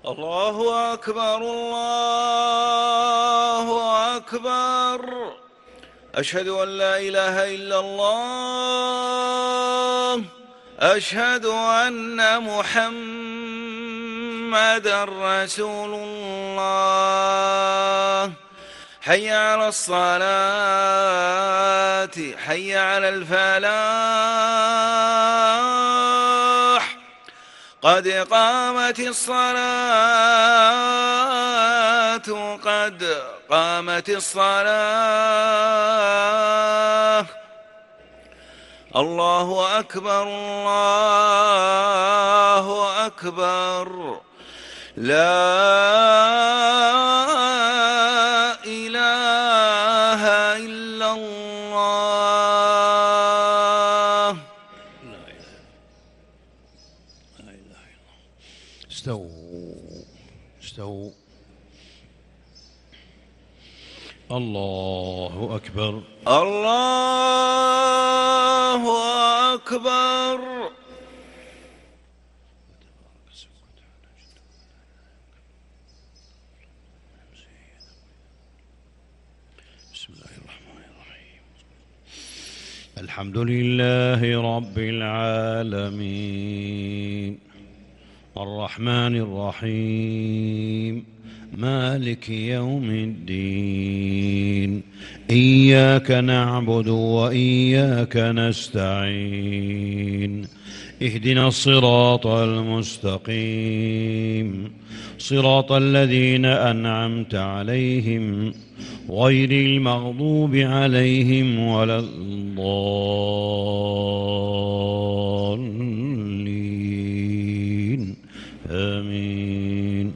الله أكبر الله أكبر. أشهد أن لا إله إلا الله. أشهد أن محمدًا رسول الله. حي على الصلاة، حي على الفلاح، قد قامت الصلاة، قد قامت الصلاة. الله أكبر الله أكبر. لا إله إلا الله. لا إله إلا الله. استووا. الله أكبر الله أكبر. بسم الله الرحمن الرحيم. الحمد لله رب العالمين الرحمن الرحيم مالك يوم الدين. إياك نعبد وإياك نستعين. اهدنا الصراط المستقيم صراط الذين أنعمت عليهم غير المغضوب عليهم ولا الضالين. آمين.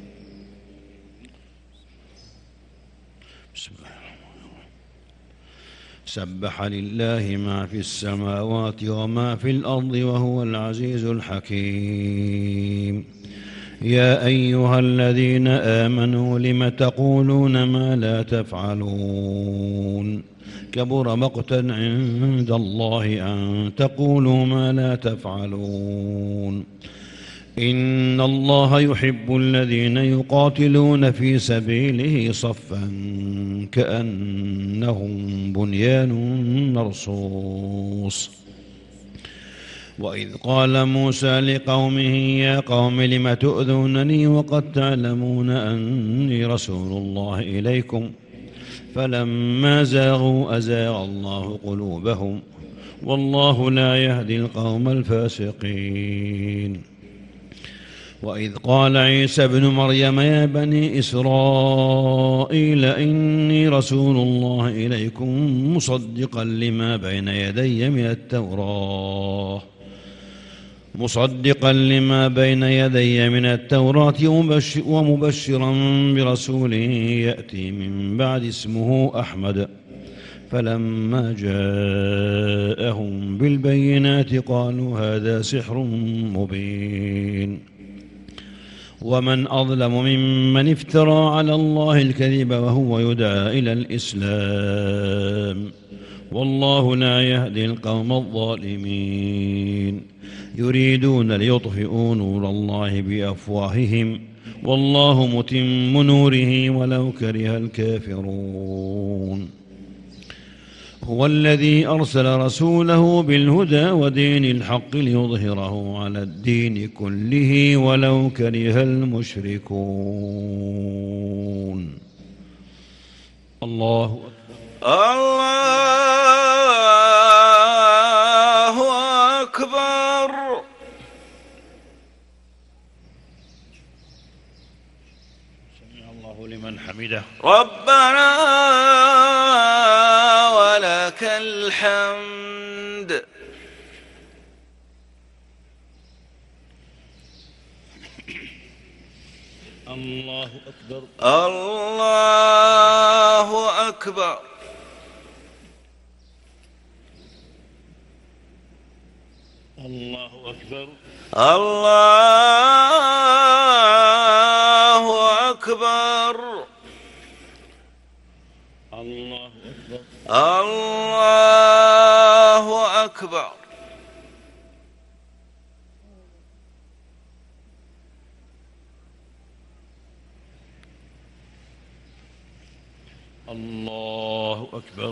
بسم الله الرحمن الرحيم. سبح لله ما في السماوات وما في الأرض وهو العزيز الحكيم. يا أيها الذين آمنوا لم تقولون ما لا تفعلون كبر مقتا عند الله أن تقولوا ما لا تفعلون. إن الله يحب الذين يقاتلون في سبيله صفا كأنهم بنيان مرصوص. وإذ قال موسى لقومه يا قوم لم تؤذونني وقد تعلمون أني رسول الله إليكم فلما زاغوا أزاغ الله قلوبهم والله لا يهدي القوم الفاسقين. وإذ قال عيسى ابن مريم يا بني إسرائيل إني رسول الله إليكم مصدقا لما بين يدي من التوراة ومبشرا برسول يأتي من بعد اسمه أحمد. فلما جاءهم بالبينات قالوا هذا سحر مبين. ومن أظلم ممن افترى على الله الكذب وهو يدعى إلى الإسلام والله لا يهدي القوم الظالمين. يريدون ليطفئوا نور الله بأفواههم والله متم نوره ولو كره الكافرون. هو الذي أرسل رسوله بالهدى ودين الحق ليظهره على الدين كله ولو كره المشركون. الله أكبر. سمع الله لمن حمده. ربنا ولك الحمد. الله أكبر. الله أكبر. الله أكبر. الله أكبر. الله أكبر. الله أكبر. الله أكبر.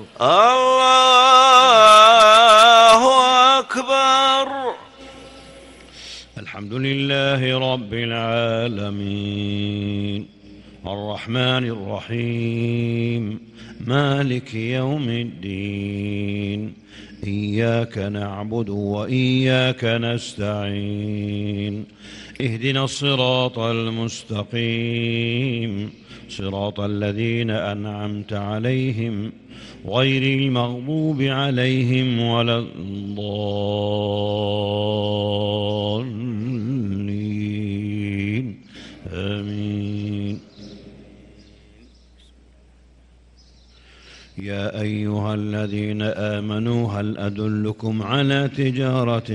الله أكبر. الحمد لله رب العالمين الرحمن الرحيم مالك يوم الدين إياك نعبد وإياك نستعين اهدنا الصراط المستقيم صراط الذين أنعمت عليهم غير المغضوب عليهم ولا الضالين آمين. يا أيها الذين آمنوا هل أدلكم على تجارة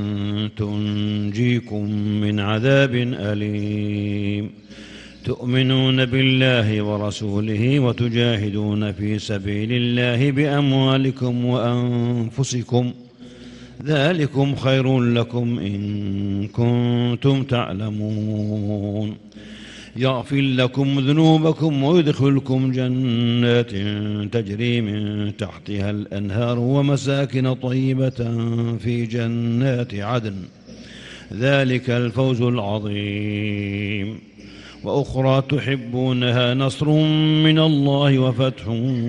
تنجيكم من عذاب أليم تؤمنون بالله ورسوله وتجاهدون في سبيل الله بأموالكم وأنفسكم ذلكم خير لكم إن كنتم تعلمون يغفر لكم ذنوبكم ويدخلكم جنات تجري من تحتها الأنهار ومساكن طيبة في جنات عدن ذلك الفوز العظيم وأخرى تحبونها نصر من الله وفتح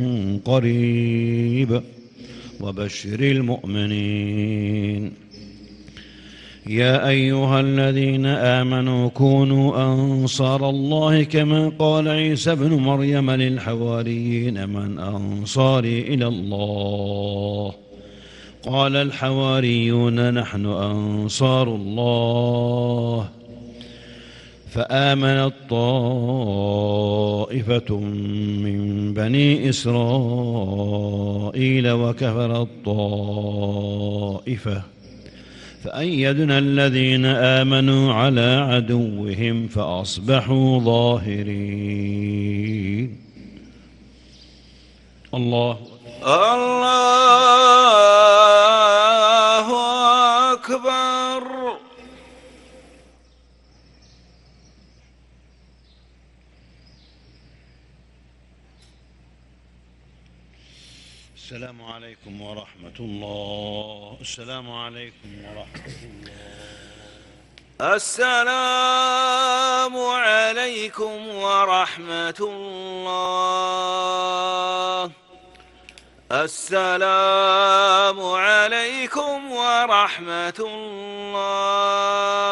قريب وبشر المؤمنين. يا أيها الذين آمنوا كونوا أنصار الله كما قال عيسى ابن مريم للحواريين من أنصاري إلى الله قال الحواريون نحن أنصار الله فآمنت طائفة من بني إسرائيل وكفرت طائفة فأيدنا الذين آمنوا على عدوهم فأصبحوا ظاهرين. الله أكبر. السلام عليكم ورحمة الله. السلام عليكم ورحمة الله. السلام عليكم ورحمة الله. السلام عليكم ورحمة الله.